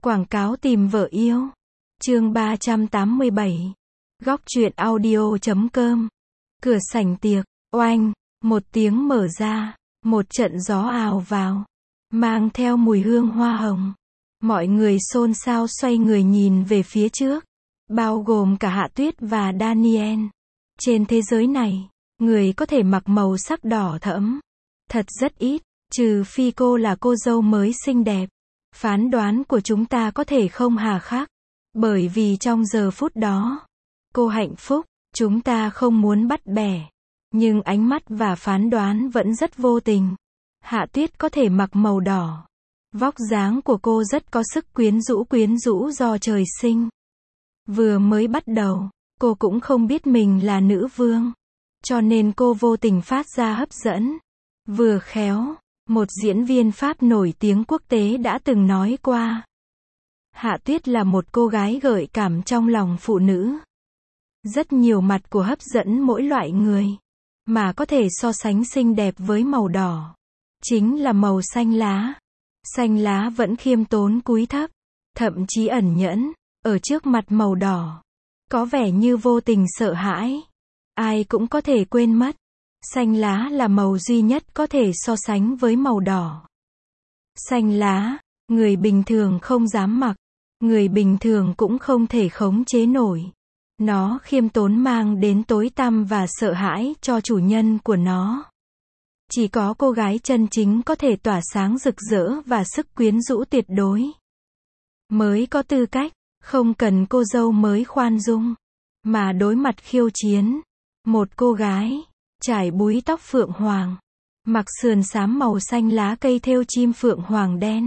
Quảng cáo tìm vợ yêu. Chương 387. Góc truyện audio.com. Cửa sảnh tiệc, oanh, một tiếng mở ra, một trận gió ào vào, mang theo mùi hương hoa hồng. Mọi người xôn xao xoay người nhìn về phía trước, bao gồm cả Hạ Tuyết và Daniel. Trên thế giới này, người có thể mặc màu sắc đỏ thẫm thật rất ít, trừ phi cô là cô dâu mới xinh đẹp. Phán đoán của chúng ta có thể không hà khắc, bởi vì trong giờ phút đó, cô hạnh phúc, chúng ta không muốn bắt bẻ, nhưng ánh mắt và phán đoán vẫn rất vô tình. Hạ Tuyết có thể mặc màu đỏ. Vóc dáng của cô rất có sức quyến rũ do trời sinh. Vừa mới bắt đầu, cô cũng không biết mình là nữ vương, cho nên cô vô tình phát ra hấp dẫn. Vừa khéo, một diễn viên Pháp nổi tiếng quốc tế đã từng nói qua, Hạ Tuyết là một cô gái gợi cảm trong lòng phụ nữ. Rất nhiều mặt của hấp dẫn mỗi loại người, mà có thể so sánh xinh đẹp với màu đỏ, chính là màu xanh lá. Xanh lá vẫn khiêm tốn cúi thấp, thậm chí ẩn nhẫn, ở trước mặt màu đỏ, có vẻ như vô tình sợ hãi. Ai cũng có thể quên mất, xanh lá là màu duy nhất có thể so sánh với màu đỏ. Xanh lá, người bình thường không dám mặc, người bình thường cũng không thể khống chế nổi. Nó khiêm tốn mang đến tối tăm và sợ hãi cho chủ nhân của nó. Chỉ có cô gái chân chính có thể tỏa sáng rực rỡ và sức quyến rũ tuyệt đối mới có tư cách, không cần cô dâu mới khoan dung, mà đối mặt khiêu chiến. Một cô gái trải búi tóc phượng hoàng, mặc sườn xám màu xanh lá cây thêu chim phượng hoàng đen,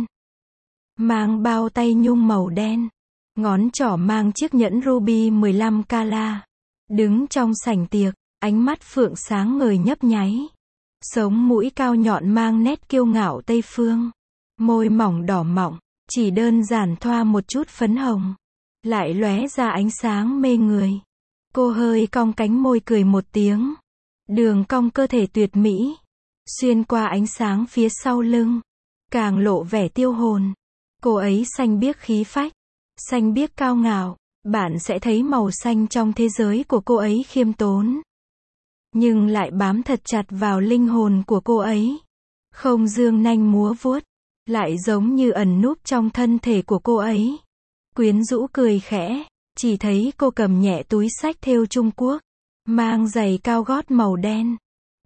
mang bao tay nhung màu đen, ngón trỏ mang chiếc nhẫn ruby 15 carat, đứng trong sảnh tiệc, ánh mắt phượng sáng ngời nhấp nháy, sống mũi cao nhọn mang nét kiêu ngạo Tây phương, môi mỏng đỏ mọng, chỉ đơn giản thoa một chút phấn hồng, lại lóe ra ánh sáng mê người. Cô hơi cong cánh môi cười một tiếng, đường cong cơ thể tuyệt mỹ, xuyên qua ánh sáng phía sau lưng, càng lộ vẻ tiêu hồn. Cô ấy xanh biếc khí phách, xanh biếc cao ngạo, bạn sẽ thấy màu xanh trong thế giới của cô ấy khiêm tốn, nhưng lại bám thật chặt vào linh hồn của cô ấy. Không dương nanh múa vuốt, lại giống như ẩn núp trong thân thể của cô ấy. Quyến rũ cười khẽ, chỉ thấy cô cầm nhẹ túi xách thêu Trung Quốc, mang giày cao gót màu đen,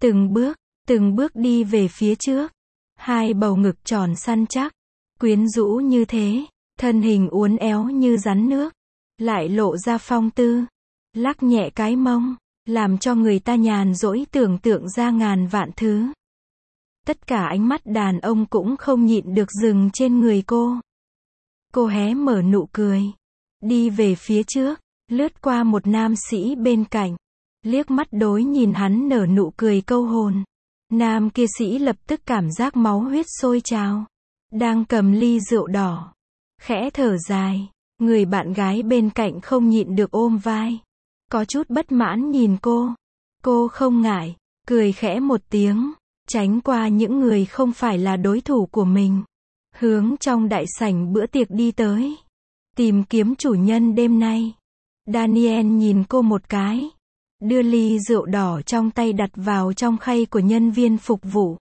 từng bước đi về phía trước. Hai bầu ngực tròn săn chắc, quyến rũ như thế, thân hình uốn éo như rắn nước, lại lộ ra phong tư, lắc nhẹ cái mông, làm cho người ta nhàn rỗi tưởng tượng ra ngàn vạn thứ. Tất cả ánh mắt đàn ông cũng không nhịn được dừng trên người cô. Cô hé mở nụ cười, đi về phía trước, lướt qua một nam sĩ bên cạnh, liếc mắt đối nhìn hắn nở nụ cười câu hồn. Nam kia sĩ lập tức cảm giác máu huyết sôi trào, đang cầm ly rượu đỏ, khẽ thở dài. Người bạn gái bên cạnh không nhịn được ôm vai, có chút bất mãn nhìn cô. Cô không ngại, cười khẽ một tiếng, tránh qua những người không phải là đối thủ của mình, hướng trong đại sảnh bữa tiệc đi tới, tìm kiếm chủ nhân đêm nay. Daniel nhìn cô một cái, đưa ly rượu đỏ trong tay đặt vào trong khay của nhân viên phục vụ,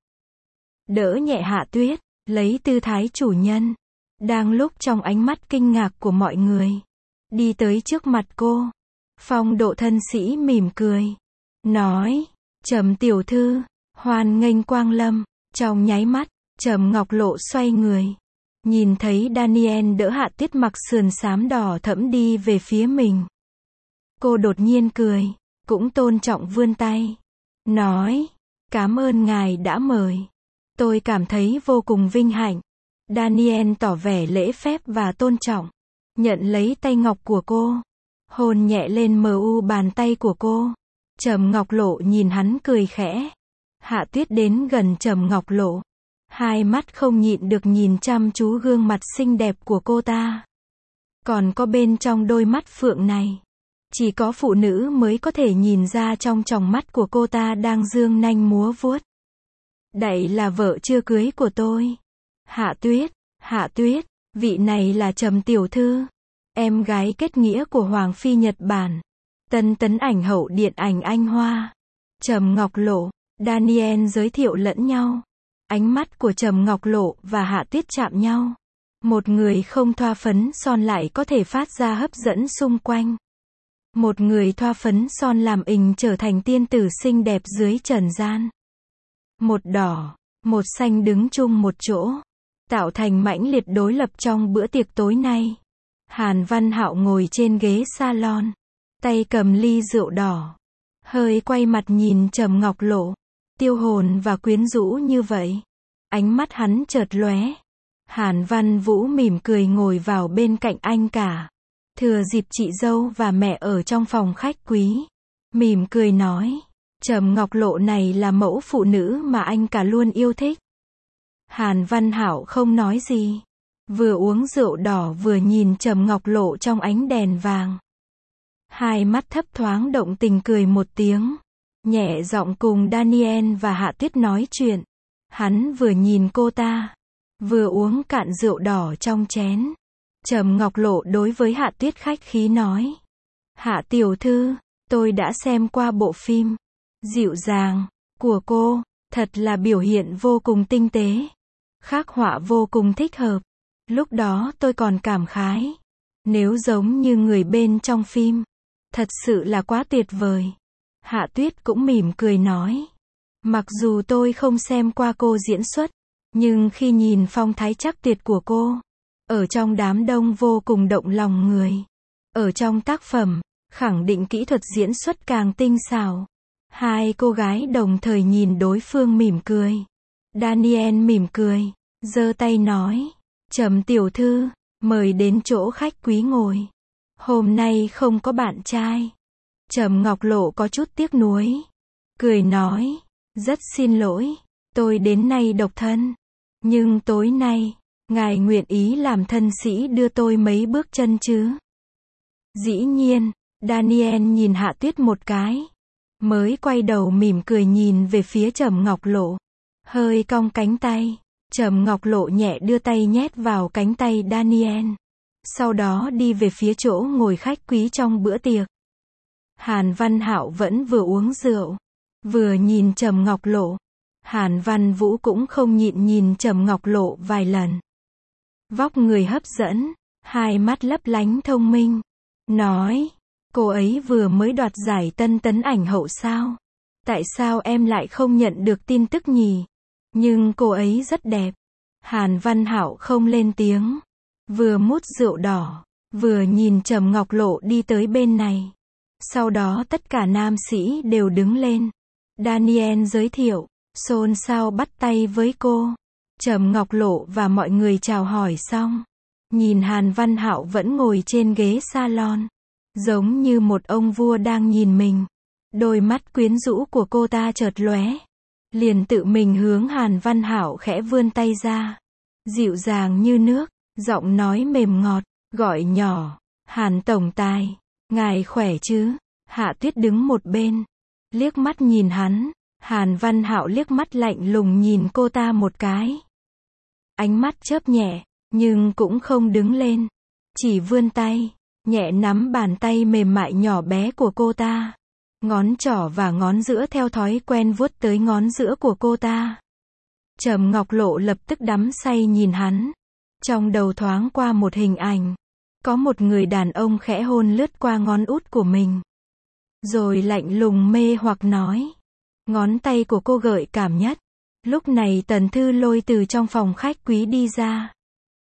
đỡ nhẹ Hạ Tuyết, lấy tư thái chủ nhân. Đang lúc trong ánh mắt kinh ngạc của mọi người, đi tới trước mặt cô, phong độ thân sĩ mỉm cười, nói, Trầm tiểu thư, hoan nghênh quang lâm. Trong nháy mắt, Trầm Ngọc Lộ xoay người, nhìn thấy Daniel đỡ Hạ Tuyết mặc sườn xám đỏ thẫm đi về phía mình. Cô đột nhiên cười, cũng tôn trọng vươn tay, nói, cảm ơn ngài đã mời. Tôi cảm thấy vô cùng vinh hạnh. Daniel tỏ vẻ lễ phép và tôn trọng, nhận lấy tay ngọc của cô, hôn nhẹ lên mu bàn tay của cô. Trầm Ngọc Lộ nhìn hắn cười khẽ. Hạ Tuyết đến gần Trầm Ngọc Lộ, hai mắt không nhịn được nhìn chăm chú gương mặt xinh đẹp của cô ta. Còn có bên trong đôi mắt phượng này, chỉ có phụ nữ mới có thể nhìn ra trong tròng mắt của cô ta đang dương nanh múa vuốt. Đây là vợ chưa cưới của tôi. Hạ Tuyết, Vị này là Trầm tiểu thư, em gái kết nghĩa của Hoàng phi Nhật Bản, tân tấn ảnh hậu điện ảnh Anh Hoa. Trầm Ngọc Lộ, Daniel giới thiệu lẫn nhau. Ánh mắt của Trầm Ngọc Lộ và Hạ Tuyết chạm nhau. Một người không thoa phấn son lại có thể phát ra hấp dẫn xung quanh. Một người thoa phấn son làm ình trở thành tiên tử xinh đẹp dưới trần gian. Một đỏ, một xanh đứng chung một chỗ, tạo thành mãnh liệt đối lập trong bữa tiệc tối nay. Hàn Văn Hạo ngồi trên ghế salon, tay cầm ly rượu đỏ, hơi quay mặt nhìn Trầm Ngọc Lộ, tiêu hồn và quyến rũ như vậy. Ánh mắt hắn chợt lóe. Hàn Văn Vũ mỉm cười ngồi vào bên cạnh anh cả. Thừa dịp chị dâu và mẹ ở trong phòng khách quý, mỉm cười nói, Trầm Ngọc Lộ này là mẫu phụ nữ mà anh cả luôn yêu thích. Hàn Văn Hạo không nói gì, vừa uống rượu đỏ vừa nhìn Trầm Ngọc Lộ trong ánh đèn vàng. Hai mắt thấp thoáng động tình cười một tiếng, nhẹ giọng cùng Daniel và Hạ Tuyết nói chuyện. Hắn vừa nhìn cô ta, vừa uống cạn rượu đỏ trong chén. Trầm Ngọc Lộ đối với Hạ Tuyết khách khí nói, Hạ tiểu thư, tôi đã xem qua bộ phim Dịu dàng của cô, thật là biểu hiện vô cùng tinh tế, khắc họa vô cùng thích hợp. Lúc đó tôi còn cảm khái, nếu giống như người bên trong phim, thật sự là quá tuyệt vời. Hạ Tuyết cũng mỉm cười nói, mặc dù tôi không xem qua cô diễn xuất, nhưng khi nhìn phong thái chắc tuyệt của cô, ở trong đám đông vô cùng động lòng người. Ở trong tác phẩm, khẳng định kỹ thuật diễn xuất càng tinh xảo. Hai cô gái đồng thời nhìn đối phương mỉm cười. Daniel mỉm cười, giơ tay nói, Trầm tiểu thư, mời đến chỗ khách quý ngồi. Hôm nay không có bạn trai. Trầm Ngọc Lộ có chút tiếc nuối, cười nói, rất xin lỗi, tôi đến nay độc thân. Nhưng tối nay, ngài nguyện ý làm thân sĩ đưa tôi mấy bước chân chứ? Dĩ nhiên. Daniel nhìn Hạ Tuyết một cái, mới quay đầu mỉm cười nhìn về phía Trầm Ngọc Lộ, hơi cong cánh tay. Trầm Ngọc Lộ nhẹ đưa tay nhét vào cánh tay Daniel, sau đó đi về phía chỗ ngồi khách quý trong bữa tiệc. Hàn Văn Hạo vẫn vừa uống rượu, vừa nhìn Trầm Ngọc Lộ. Hàn Văn Vũ cũng không nhịn nhìn Trầm Ngọc Lộ vài lần. Vóc người hấp dẫn, hai mắt lấp lánh thông minh, nói, cô ấy vừa mới đoạt giải tân tấn ảnh hậu sao? Tại sao em lại không nhận được tin tức nhỉ? Nhưng cô ấy rất đẹp. Hàn Văn Hạo không lên tiếng, vừa mút rượu đỏ, vừa nhìn Trầm Ngọc Lộ đi tới bên này. Sau đó tất cả nam sĩ đều đứng lên. Daniel giới thiệu, xôn xao bắt tay với cô. Trầm Ngọc Lộ và mọi người chào hỏi xong, nhìn Hàn Văn Hạo vẫn ngồi trên ghế salon, giống như một ông vua đang nhìn mình. Đôi mắt quyến rũ của cô ta chợt lóe, liền tự mình hướng Hàn Văn Hạo khẽ vươn tay ra, dịu dàng như nước, giọng nói mềm ngọt, gọi nhỏ, Hàn tổng tài, ngài khỏe chứ? Hạ Tuyết đứng một bên, liếc mắt nhìn hắn. Hàn Văn Hạo liếc mắt lạnh lùng nhìn cô ta một cái, ánh mắt chớp nhẹ, nhưng cũng không đứng lên, chỉ vươn tay, nhẹ nắm bàn tay mềm mại nhỏ bé của cô ta. Ngón trỏ và ngón giữa theo thói quen vuốt tới ngón giữa của cô ta. Trầm Ngọc Lộ lập tức đắm say nhìn hắn. Trong đầu thoáng qua một hình ảnh, có một người đàn ông khẽ hôn lướt qua ngón út của mình, rồi lạnh lùng mê hoặc nói, ngón tay của cô gợi cảm nhất. Lúc này Tần Thư Lôi từ trong phòng khách quý đi ra.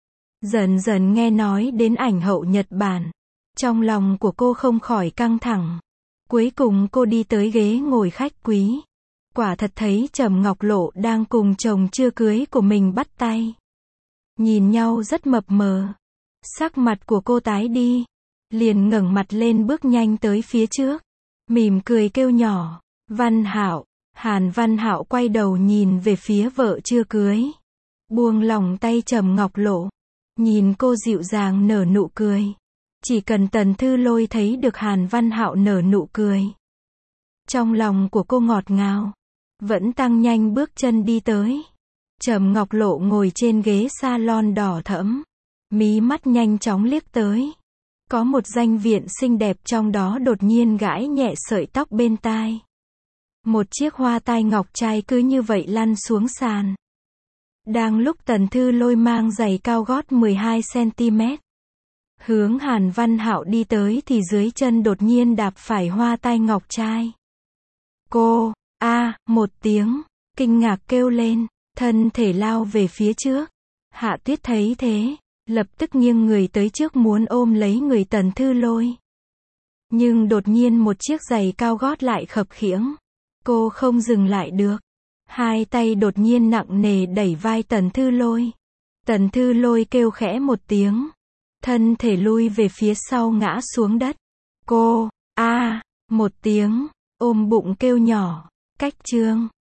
Dần dần nghe nói đến ảnh hậu Nhật Bản, trong lòng của cô không khỏi căng thẳng. Cuối cùng cô đi tới ghế ngồi khách quý. Quả thật thấy Trầm Ngọc Lộ đang cùng chồng chưa cưới của mình bắt tay. Nhìn nhau rất mập mờ. Sắc mặt của cô tái đi, liền ngẩng mặt lên bước nhanh tới phía trước, mỉm cười kêu nhỏ, Văn Hạo. Hàn Văn Hạo quay đầu nhìn về phía vợ chưa cưới, buông lòng tay Trầm Ngọc Lộ, nhìn cô dịu dàng nở nụ cười. Chỉ cần Tần Thư Lôi thấy được Hàn Văn Hạo nở nụ cười, trong lòng của cô ngọt ngào, vẫn tăng nhanh bước chân đi tới. Trầm Ngọc Lộ ngồi trên ghế salon đỏ thẫm, Mí mắt nhanh chóng liếc tới. Có một danh viện xinh đẹp trong đó đột nhiên gãi nhẹ sợi tóc bên tai. Một chiếc hoa tai ngọc trai cứ như vậy lăn xuống sàn. Đang lúc Tần Thư Lôi mang giày cao gót 12cm. Hướng Hàn Văn Hạo đi tới thì dưới chân đột nhiên đạp phải hoa tai ngọc trai. Cô, một tiếng, kinh ngạc kêu lên, thân thể lao về phía trước. Hạ Tuyết thấy thế, lập tức nghiêng người tới trước muốn ôm lấy người Tần Thư Lôi. Nhưng đột nhiên một chiếc giày cao gót lại khập khiễng. Cô không dừng lại được. Hai tay đột nhiên nặng nề đẩy vai Tần Thư Lôi. Tần Thư Lôi kêu khẽ một tiếng. Thân thể lui về phía sau ngã xuống đất. Cô, một tiếng, ôm bụng kêu nhỏ. Cách chương